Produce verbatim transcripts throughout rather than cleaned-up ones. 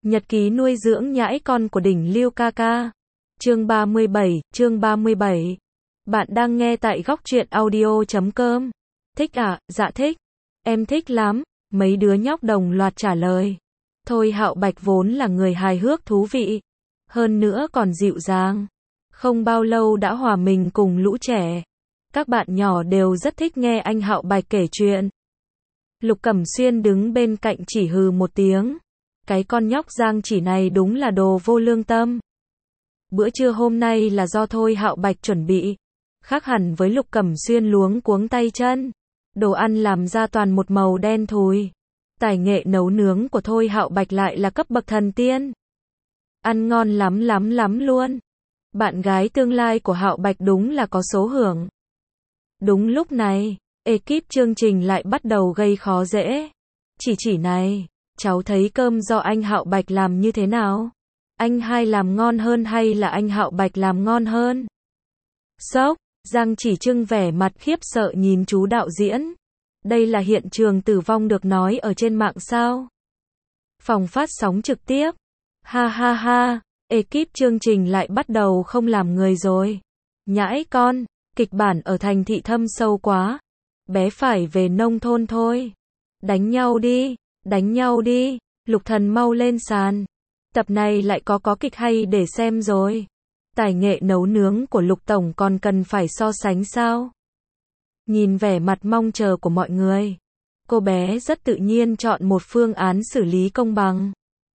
Nhật ký nuôi dưỡng nhãi con của đỉnh Lưu ca ca. Chương ba mươi bảy, chương ba mươi bảy. Bạn đang nghe tại góc truyện audio chấm com. Thích à? Dạ thích. Em thích lắm. Mấy đứa nhóc đồng loạt trả lời. Thôi Hạo Bạch vốn là người hài hước thú vị. Hơn nữa còn dịu dàng. Không bao lâu đã hòa mình cùng lũ trẻ. Các bạn nhỏ đều rất thích nghe anh Hạo Bạch kể chuyện. Lục Cẩm Xuyên đứng bên cạnh chỉ hừ một tiếng. Cái con nhóc Giang Chỉ này đúng là đồ vô lương tâm. Bữa trưa hôm nay là do Thôi Hạo Bạch chuẩn bị. Khác hẳn với Lục Cẩm Xuyên luống cuống tay chân. Đồ ăn làm ra toàn một màu đen thùi. Tài nghệ nấu nướng của Thôi Hạo Bạch lại là cấp bậc thần tiên. Ăn ngon lắm lắm lắm luôn. Bạn gái tương lai của Hạo Bạch đúng là có số hưởng. Đúng lúc này, ekip chương trình lại bắt đầu gây khó dễ. Chỉ chỉ này, cháu thấy cơm do anh Hạo Bạch làm như thế nào? Anh hai làm ngon hơn hay là anh Hạo Bạch làm ngon hơn? Sốc, Giang Chỉ trưng vẻ mặt khiếp sợ nhìn chú đạo diễn. Đây là hiện trường tử vong được nói ở trên mạng sao? Phòng phát sóng trực tiếp. Ha ha ha, ekip chương trình lại bắt đầu không làm người rồi. Nhãi con, kịch bản ở thành thị thâm sâu quá. Bé phải về nông thôn thôi. Đánh nhau đi, đánh nhau đi, Lục Thần mau lên sàn. Tập này lại có có kịch hay để xem rồi. Tài nghệ nấu nướng của Lục Tổng còn cần phải so sánh sao? Nhìn vẻ mặt mong chờ của mọi người, cô bé rất tự nhiên chọn một phương án xử lý công bằng.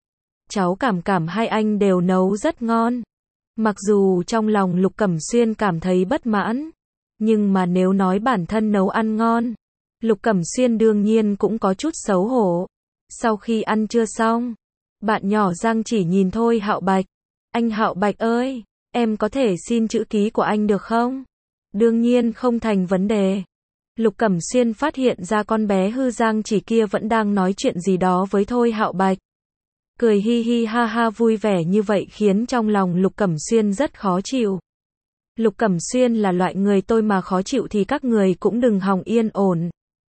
Cháu cảm cảm hai anh đều nấu rất ngon. Mặc dù trong lòng Lục Cẩm Xuyên cảm thấy bất mãn, nhưng mà nếu nói bản thân nấu ăn ngon, Lục Cẩm Xuyên đương nhiên cũng có chút xấu hổ. Sau khi ăn trưa xong, bạn nhỏ Giang Chỉ nhìn Thôi Hạo Bạch. Anh Hạo Bạch ơi, em có thể xin chữ ký của anh được không? Đương nhiên không thành vấn đề. Lục Cẩm Xuyên phát hiện ra con bé hư Giang Chỉ kia vẫn đang nói chuyện gì đó với Thôi Hạo Bạch. Cười hi hi ha ha vui vẻ như vậy khiến trong lòng Lục Cẩm Xuyên rất khó chịu. Lục Cẩm Xuyên là loại người tôi mà khó chịu thì các người cũng đừng hòng yên ổn.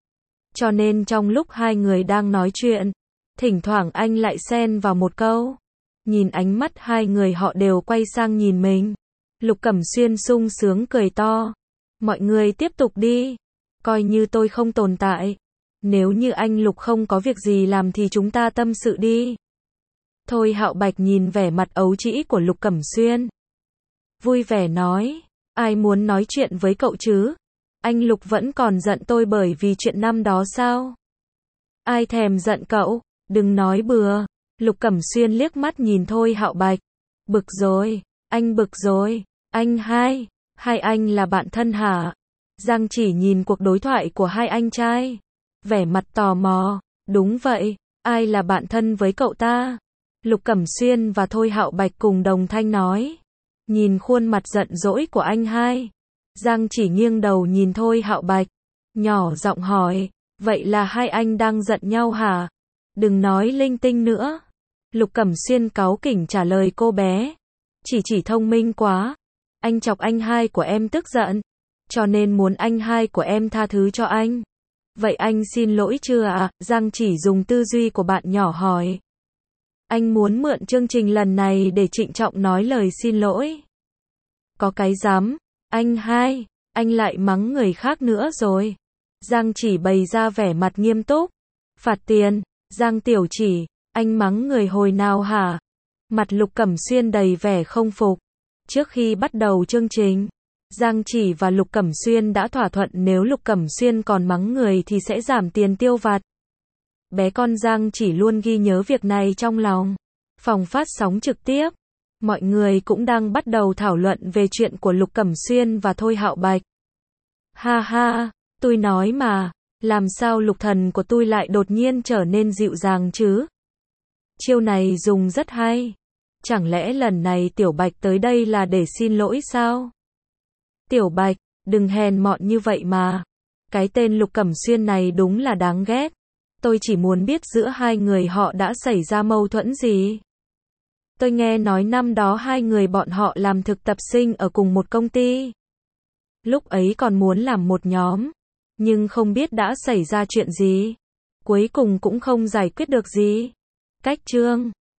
Cho nên trong lúc hai người đang nói chuyện, thỉnh thoảng anh lại xen vào một câu. Nhìn ánh mắt hai người họ đều quay sang nhìn mình. Lục Cẩm Xuyên sung sướng cười to. Mọi người tiếp tục đi. Coi như tôi không tồn tại. Nếu như anh Lục không có việc gì làm thì chúng ta tâm sự đi. Thôi Hạo Bạch nhìn vẻ mặt ấu trĩ của Lục Cẩm Xuyên. Vui vẻ nói. Ai muốn nói chuyện với cậu chứ? Anh Lục vẫn còn giận tôi bởi vì chuyện năm đó sao? Ai thèm giận cậu? Đừng nói bừa. Lục Cẩm Xuyên liếc mắt nhìn Thôi Hạo Bạch. Bực rồi, anh bực rồi. Anh hai, hai anh là bạn thân hả? Giang Chỉ nhìn cuộc đối thoại của hai anh trai. Vẻ mặt tò mò. Đúng vậy, ai là bạn thân với cậu ta? Lục Cẩm Xuyên và Thôi Hạo Bạch cùng đồng thanh nói. Nhìn khuôn mặt giận dỗi của anh hai, Giang Chỉ nghiêng đầu nhìn Thôi Hạo Bạch, nhỏ giọng hỏi, vậy là hai anh đang giận nhau hả? Đừng nói linh tinh nữa. Lục Cẩm Xuyên cáu kỉnh trả lời cô bé. Chỉ chỉ thông minh quá. Anh chọc anh hai của em tức giận, cho nên muốn anh hai của em tha thứ cho anh. Vậy anh xin lỗi chưa ạ? À? Giang Chỉ dùng tư duy của bạn nhỏ hỏi. Anh muốn mượn chương trình lần này để trịnh trọng nói lời xin lỗi. Có cái dám, anh hai, anh lại mắng người khác nữa rồi. Giang Chỉ bày ra vẻ mặt nghiêm túc. Phạt tiền, Giang Tiểu Chỉ, anh mắng người hồi nào hả? Mặt Lục Cẩm Xuyên đầy vẻ không phục. Trước khi bắt đầu chương trình, Giang Chỉ và Lục Cẩm Xuyên đã thỏa thuận nếu Lục Cẩm Xuyên còn mắng người thì sẽ giảm tiền tiêu vặt. Bé con Giang Chỉ luôn ghi nhớ việc này trong lòng. Phòng phát sóng trực tiếp, mọi người cũng đang bắt đầu thảo luận về chuyện của Lục Cẩm Xuyên và Thôi Hạo Bạch. Ha ha, tôi nói mà, làm sao Lục Thần của tôi lại đột nhiên trở nên dịu dàng chứ? Chiêu này dùng rất hay. Chẳng lẽ lần này Tiểu Bạch tới đây là để xin lỗi sao? Tiểu Bạch, đừng hèn mọn như vậy mà. Cái tên Lục Cẩm Xuyên này đúng là đáng ghét. Tôi chỉ muốn biết giữa hai người họ đã xảy ra mâu thuẫn gì. Tôi nghe nói năm đó hai người bọn họ làm thực tập sinh ở cùng một công ty. Lúc ấy còn muốn làm một nhóm, nhưng không biết đã xảy ra chuyện gì. Cuối cùng cũng không giải quyết được gì. Cách chương